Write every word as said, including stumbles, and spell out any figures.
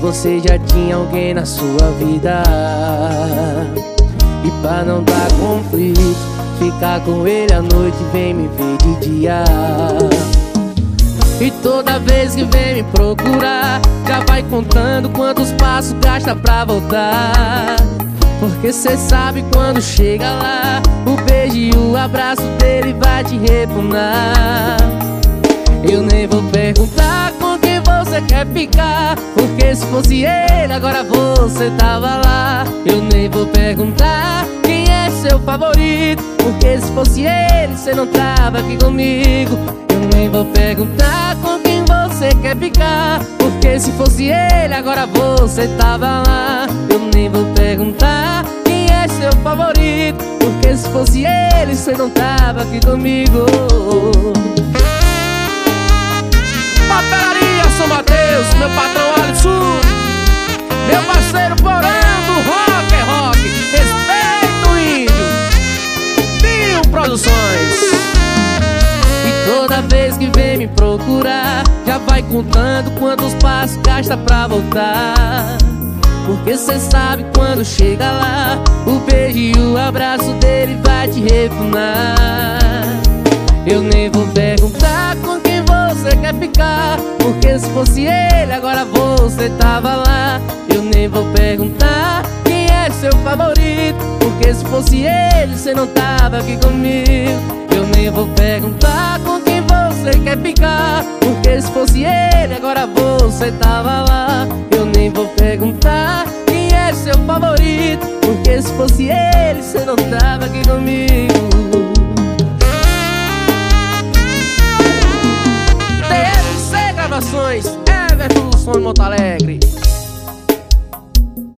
você já tinha alguém na sua vida. E pra não dar conflito, ficar com ele à noite, vem me ver de dia. E toda vez que vem me procurar, já vai contando quantos passos gasta pra voltar. Porque cê sabe quando chega lá, o beijo e o abraço dele vai te repugnar. Eu nem vou perguntar com quem você quer ficar, porque se fosse ele, agora você tava lá. Eu nem vou perguntar quem é seu favorito, porque se fosse ele, cê não tava aqui comigo. Eu nem vou perguntar com quem você quer ficar, porque se fosse ele, agora você tava lá. Eu nem vou perguntar quem é seu favorito, porque se fosse ele, cê não tava aqui comigo. Papelaria São Mateus, meu patrão Alisson, meu parceiro Porão do Rock é Rock, respeito o índio, Binho Produções. E toda vez que vem me procurar, já vai contando quantos passos gasta pra voltar. Porque cê sabe quando chega lá, o beijo e o abraço dele vai te repugnar. Eu nem vou perguntar com quem você quer ficar, porque se fosse ele, agora você tava lá. Eu nem vou perguntar quem é seu favorito, porque se fosse ele, cê não tava aqui comigo. Eu nem vou perguntar com quem você quer ficar, porque se fosse ele, agora você tava lá. Eu nem vou perguntar quem é seu favorito, porque se fosse ele, cê não tava aqui comigo. T M C Gravações, Everton do Som de Monte Alegre.